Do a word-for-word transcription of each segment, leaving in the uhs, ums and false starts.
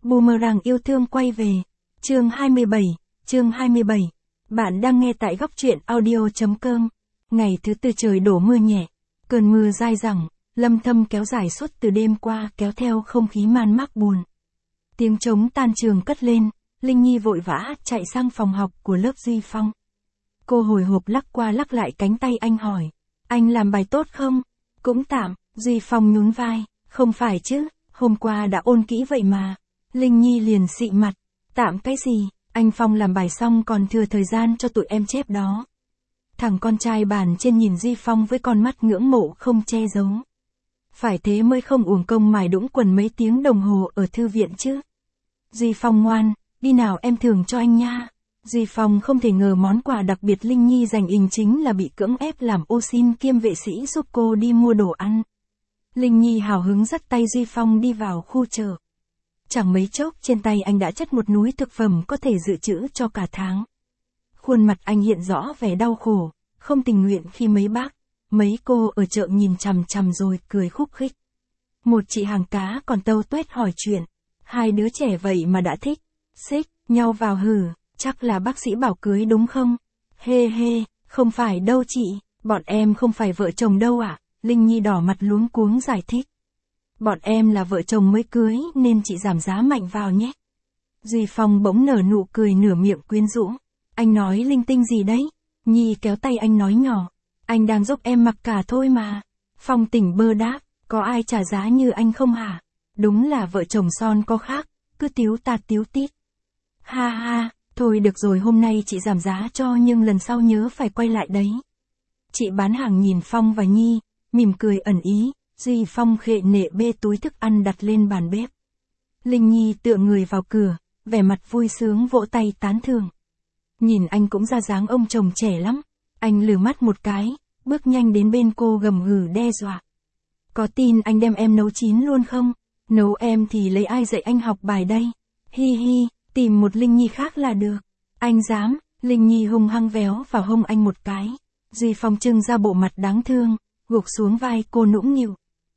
Boomerang yêu thương quay về. Chương hai mươi bảy, chương hai mươi bảy. Bạn đang nghe tại góc truyện audio.com. Ngày thứ tư trời đổ mưa nhẹ. Cơn mưa dai dẳng, lâm thâm kéo dài suốt từ đêm qua kéo theo không khí man mác buồn. Tiếng trống tan trường cất lên, Linh Nhi vội vã chạy sang phòng học của lớp Duy Phong. Cô hồi hộp lắc qua lắc lại cánh tay anh hỏi. Anh làm bài tốt không? Cũng tạm, Duy Phong nhún vai. Không phải chứ, hôm qua đã ôn kỹ vậy mà. Linh Nhi liền xị mặt. Tạm cái gì, anh Phong làm bài xong còn thừa thời gian cho tụi em chép đó. Thằng con trai bàn trên nhìn Duy Phong với con mắt ngưỡng mộ không che giấu. Phải thế mới không uổng công mài đũng quần mấy tiếng đồng hồ ở thư viện chứ. Duy Phong ngoan, đi nào em thưởng cho anh nha. Duy Phong không thể ngờ món quà đặc biệt Linh Nhi dành ình chính là bị cưỡng ép làm ô xin kiêm vệ sĩ giúp cô đi mua đồ ăn. Linh Nhi hào hứng dắt tay Duy Phong đi vào khu chợ. Chẳng mấy chốc trên tay anh đã chất một núi thực phẩm có thể dự trữ cho cả tháng. Khuôn mặt anh hiện rõ vẻ đau khổ, không tình nguyện khi mấy bác, mấy cô ở chợ nhìn chằm chằm rồi cười khúc khích. Một chị hàng cá còn tâu tuét hỏi chuyện. Hai đứa trẻ vậy mà đã thích, xích nhau vào hử, chắc là bác sĩ bảo cưới đúng không? Hê hê, không phải đâu chị, bọn em không phải vợ chồng đâu ạ. Linh Nhi đỏ mặt luống cuống giải thích. Bọn em là vợ chồng mới cưới nên chị giảm giá mạnh vào nhé. Duy Phong bỗng nở nụ cười nửa miệng quyến rũ. Anh nói linh tinh gì đấy? Nhi kéo tay anh nói nhỏ. Anh đang giúp em mặc cả thôi mà. Phong tỉnh bơ đáp, có ai trả giá như anh không hả? Đúng là vợ chồng son có khác, cứ tiếu tạt tiếu tít. Ha ha, thôi được rồi hôm nay chị giảm giá cho nhưng lần sau nhớ phải quay lại đấy. Chị bán hàng nhìn Phong và Nhi, mỉm cười ẩn ý. Duy Phong khệ nệ bê túi thức ăn đặt lên bàn bếp. Linh Nhi tựa người vào cửa, vẻ mặt vui sướng vỗ tay tán thưởng. Nhìn anh cũng ra dáng ông chồng trẻ lắm. Anh lừa mắt một cái, bước nhanh đến bên cô gầm gừ đe dọa. Có tin anh đem em nấu chín luôn không? Nấu em thì lấy ai dạy anh học bài đây? Hi hi, tìm một Linh Nhi khác là được. Anh dám, Linh Nhi hung hăng véo vào hông anh một cái. Duy Phong trưng ra bộ mặt đáng thương, gục xuống vai cô nũng nịu.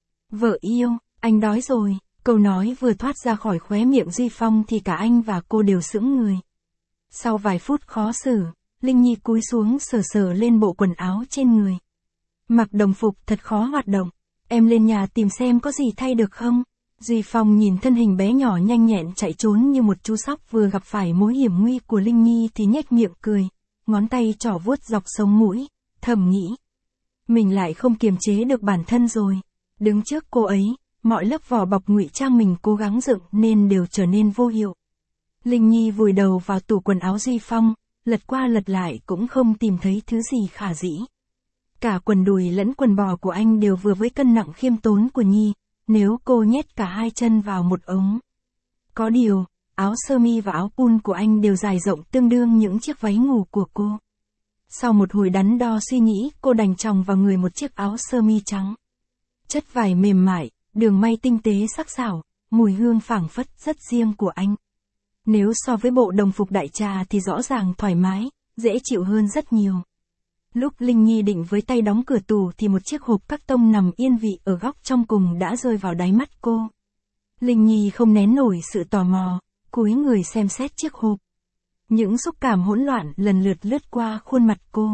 Vợ yêu, anh đói rồi. Câu nói vừa thoát ra khỏi khóe miệng Duy Phong thì cả anh và cô đều sững người. Sau vài phút khó xử, Linh Nhi cúi xuống sờ sờ lên bộ quần áo trên người. Mặc đồng phục thật khó hoạt động. Em lên nhà tìm xem có gì thay được không? Duy Phong nhìn thân hình bé nhỏ nhanh nhẹn chạy trốn như một chú sóc vừa gặp phải mối hiểm nguy của Linh Nhi thì nhếch miệng cười, ngón tay trỏ vuốt dọc sống mũi, thầm nghĩ. Mình lại không kiềm chế được bản thân rồi. Đứng trước cô ấy, mọi lớp vỏ bọc ngụy trang mình cố gắng dựng nên đều trở nên vô hiệu. Linh Nhi vùi đầu vào tủ quần áo Duy Phong, lật qua lật lại cũng không tìm thấy thứ gì khả dĩ. Cả quần đùi lẫn quần bò của anh đều vừa với cân nặng khiêm tốn của Nhi, nếu cô nhét cả hai chân vào một ống. Có điều, áo sơ mi và áo pun của anh đều dài rộng tương đương những chiếc váy ngủ của cô. Sau một hồi đắn đo suy nghĩ, cô đành chòng vào người một chiếc áo sơ mi trắng. Chất vải mềm mại, đường may tinh tế sắc sảo, mùi hương phảng phất rất riêng của anh. Nếu so với bộ đồng phục đại trà thì rõ ràng thoải mái, dễ chịu hơn rất nhiều. Lúc Linh Nhi định với tay đóng cửa tủ thì một chiếc hộp các tông nằm yên vị ở góc trong cùng đã rơi vào đáy mắt cô. Linh Nhi không nén nổi sự tò mò, cúi người xem xét chiếc hộp. Những xúc cảm hỗn loạn lần lượt lướt qua khuôn mặt cô.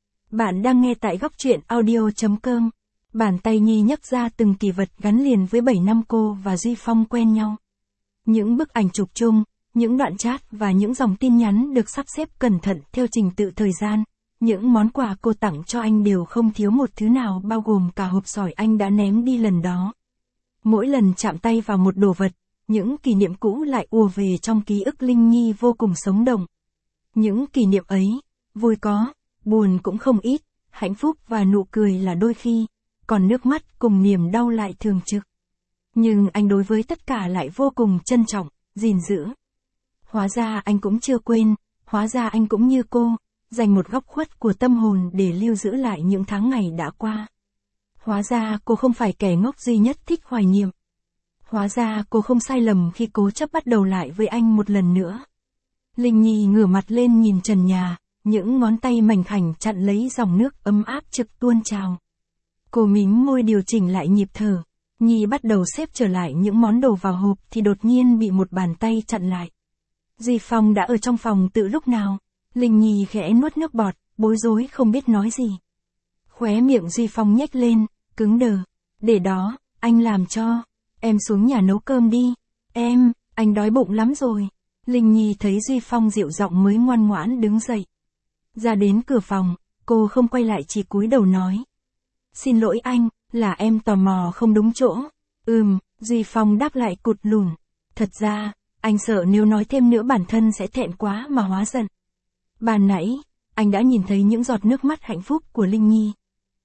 Bạn đang nghe tại góc truyện audio.com. Bàn tay Nhi nhấc ra từng kỷ vật gắn liền với bảy năm cô và Duy Phong quen nhau. Những bức ảnh chụp chung, những đoạn chat và những dòng tin nhắn được sắp xếp cẩn thận theo trình tự thời gian. Những món quà cô tặng cho anh đều không thiếu một thứ nào bao gồm cả hộp sỏi anh đã ném đi lần đó. Mỗi lần chạm tay vào một đồ vật, những kỷ niệm cũ lại ùa về trong ký ức Linh Nhi vô cùng sống động. Những kỷ niệm ấy, vui có, buồn cũng không ít, hạnh phúc và nụ cười là đôi khi, còn nước mắt cùng niềm đau lại thường trực. Nhưng anh đối với tất cả lại vô cùng trân trọng, gìn giữ. Hóa ra anh cũng chưa quên, hóa ra anh cũng như cô, dành một góc khuất của tâm hồn để lưu giữ lại những tháng ngày đã qua. Hóa ra cô không phải kẻ ngốc duy nhất thích hoài niệm. Hóa ra cô không sai lầm khi cố chấp bắt đầu lại với anh một lần nữa. Linh Nhi ngửa mặt lên nhìn trần nhà, những ngón tay mảnh khảnh chặn lấy dòng nước ấm áp trực tuôn trào. Cô mím môi điều chỉnh lại nhịp thở, Nhi bắt đầu xếp trở lại những món đồ vào hộp thì đột nhiên bị một bàn tay chặn lại. Duy Phong đã ở trong phòng từ lúc nào? Linh Nhi khẽ nuốt nước bọt, bối rối không biết nói gì. Khóe miệng Duy Phong nhếch lên, cứng đờ. Để đó, anh làm cho. Em xuống nhà nấu cơm đi. Em, anh đói bụng lắm rồi. Linh Nhi thấy Duy Phong dịu giọng mới ngoan ngoãn đứng dậy. Ra đến cửa phòng, cô không quay lại chỉ cúi đầu nói. Xin lỗi anh, là em tò mò không đúng chỗ. Ừm, Duy Phong đáp lại cụt lùn. Thật ra, anh sợ nếu nói thêm nữa bản thân sẽ thẹn quá mà hóa giận. Ban nãy, anh đã nhìn thấy những giọt nước mắt hạnh phúc của Linh Nhi.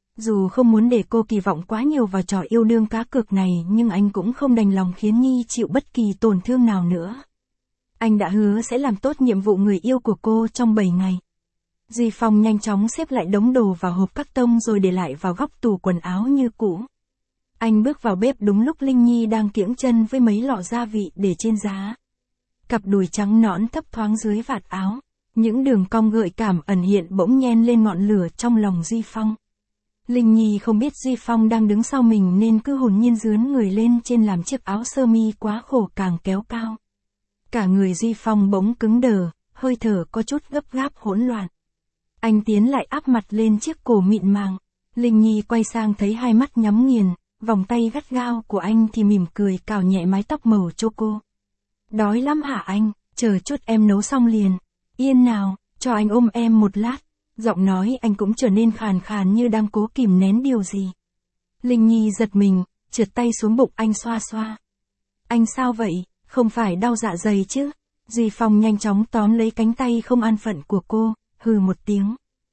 Dù không muốn để cô kỳ vọng quá nhiều vào trò yêu đương cá cược này nhưng anh cũng không đành lòng khiến Nhi chịu bất kỳ tổn thương nào nữa. Anh đã hứa sẽ làm tốt nhiệm vụ người yêu của cô trong bảy ngày. Duy Phong nhanh chóng xếp lại đống đồ vào hộp cắt tông rồi để lại vào góc tủ quần áo như cũ. Anh bước vào bếp đúng lúc Linh Nhi đang kiễng chân với mấy lọ gia vị để trên giá. Cặp đùi trắng nõn thấp thoáng dưới vạt áo. Những đường cong gợi cảm ẩn hiện bỗng nhen lên ngọn lửa trong lòng Duy Phong. Linh Nhi không biết Duy Phong đang đứng sau mình nên cứ hồn nhiên dướn người lên trên làm chiếc áo sơ mi quá khổ càng kéo cao. Cả người Duy Phong bỗng cứng đờ, hơi thở có chút gấp gáp hỗn loạn. Anh tiến lại áp mặt lên chiếc cổ mịn màng. Linh Nhi quay sang thấy hai mắt nhắm nghiền, vòng tay gắt gao của anh thì mỉm cười cào nhẹ mái tóc màu choco. Đói lắm hả anh, chờ chút em nấu xong liền. Yên nào, cho anh ôm em một lát. Giọng nói anh cũng trở nên khàn khàn như đang cố kìm nén điều gì. Linh Nhi giật mình, trượt tay xuống bụng anh xoa xoa. Anh sao vậy, không phải đau dạ dày chứ? Duy Phong nhanh chóng tóm lấy cánh tay không an phận của cô, hừ một tiếng.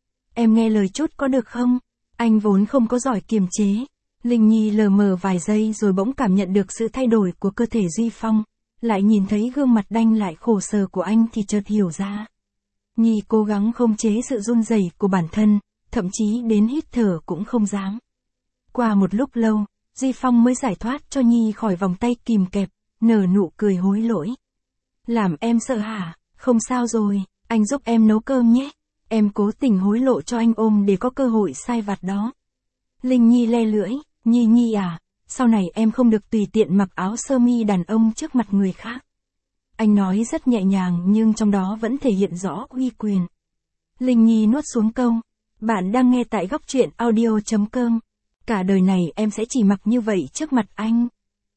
Em nghe lời chút có được không? Anh vốn không có giỏi kiềm chế. Linh Nhi lờ mờ vài giây rồi bỗng cảm nhận được sự thay đổi của cơ thể Duy Phong. Lại nhìn thấy gương mặt đanh lại khổ sở của anh thì chợt hiểu ra. Nhi cố gắng không chế sự run rẩy của bản thân, thậm chí đến hít thở cũng không dám. Qua một lúc lâu, Duy Phong mới giải thoát cho Nhi khỏi vòng tay kìm kẹp, nở nụ cười hối lỗi. Làm em sợ hả? Không sao rồi, anh giúp em nấu cơm nhé. Em cố tình hối lộ cho anh ôm để có cơ hội sai vặt đó. Linh Nhi le lưỡi, Nhi Nhi à, sau này em không được tùy tiện mặc áo sơ mi đàn ông trước mặt người khác. Anh nói rất nhẹ nhàng nhưng trong đó vẫn thể hiện rõ uy quyền. Linh Nhi nuốt xuống câu. Bạn đang nghe tại góc truyện audio chấm com. Cả đời này em sẽ chỉ mặc như vậy trước mặt anh.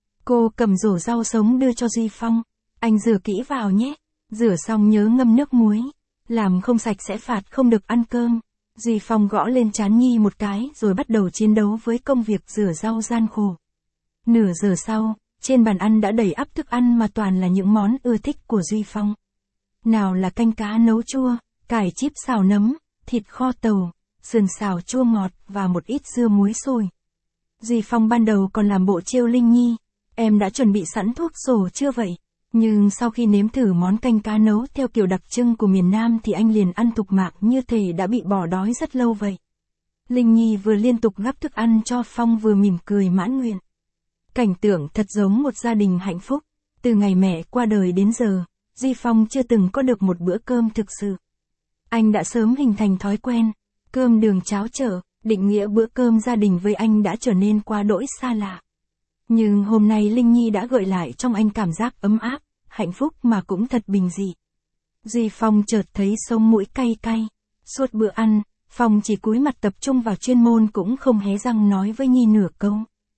Cô cầm rổ rau sống đưa cho Duy Phong. Anh rửa kỹ vào nhé. Rửa xong nhớ ngâm nước muối. Làm không sạch sẽ phạt không được ăn cơm. Duy Phong gõ lên trán Nhi một cái rồi bắt đầu chiến đấu với công việc rửa rau gian khổ. Nửa giờ sau, trên bàn ăn đã đầy ắp thức ăn mà toàn là những món ưa thích của Duy Phong. Nào là canh cá nấu chua, cải chíp xào nấm, thịt kho tàu, sườn xào chua ngọt và một ít dưa muối sôi. Duy Phong ban đầu còn làm bộ trêu Linh Nhi, em đã chuẩn bị sẵn thuốc sổ chưa vậy? Nhưng sau khi nếm thử món canh cá nấu theo kiểu đặc trưng của miền Nam thì anh liền ăn thục mạng như thể đã bị bỏ đói rất lâu vậy. Linh Nhi vừa liên tục gắp thức ăn cho Phong vừa mỉm cười mãn nguyện. Cảnh tượng thật giống một gia đình hạnh phúc. Từ ngày mẹ qua đời đến giờ, Duy Phong chưa từng có được một bữa cơm thực sự. Anh đã sớm hình thành thói quen. Cơm đường cháo chợ, định nghĩa bữa cơm gia đình với anh đã trở nên quá đỗi xa lạ. Nhưng hôm nay Linh Nhi đã gợi lại trong anh cảm giác ấm áp, hạnh phúc mà cũng thật bình dị. Duy Phong chợt thấy sống mũi cay cay. Suốt bữa ăn, Phong chỉ cúi mặt tập trung vào chuyên môn cũng không hé răng nói với Nhi nửa câu.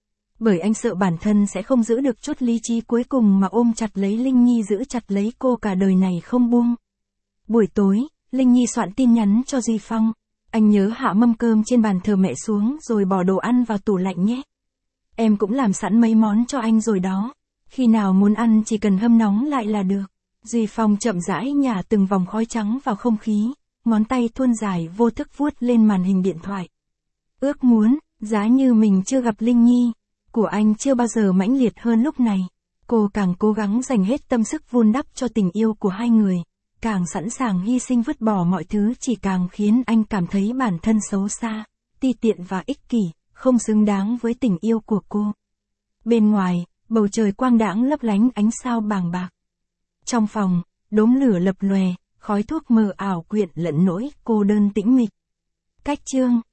Bởi anh sợ bản thân sẽ không giữ được chút lý trí cuối cùng mà ôm chặt lấy Linh Nhi giữ chặt lấy cô cả đời này không buông. Buổi tối, Linh Nhi soạn tin nhắn cho Duy Phong. Anh nhớ hạ mâm cơm trên bàn thờ mẹ xuống rồi bỏ đồ ăn vào tủ lạnh nhé. Em cũng làm sẵn mấy món cho anh rồi đó. Khi nào muốn ăn chỉ cần hâm nóng lại là được. Duy Phong chậm rãi nhả từng vòng khói trắng vào không khí, ngón tay thuôn dài vô thức vuốt lên màn hình điện thoại. Ước muốn, giá như mình chưa gặp Linh Nhi, của anh chưa bao giờ mãnh liệt hơn lúc này. Cô càng cố gắng dành hết tâm sức vun đắp cho tình yêu của hai người, càng sẵn sàng hy sinh vứt bỏ mọi thứ chỉ càng khiến anh cảm thấy bản thân xấu xa, ti tiện và ích kỷ, không xứng đáng với tình yêu của cô. Bên ngoài, bầu trời quang đãng lấp lánh ánh sao bàng bạc. Trong phòng, đốm lửa lập lòe, khói thuốc mờ ảo quyện lẫn nỗi cô đơn tĩnh mịch. Cách chương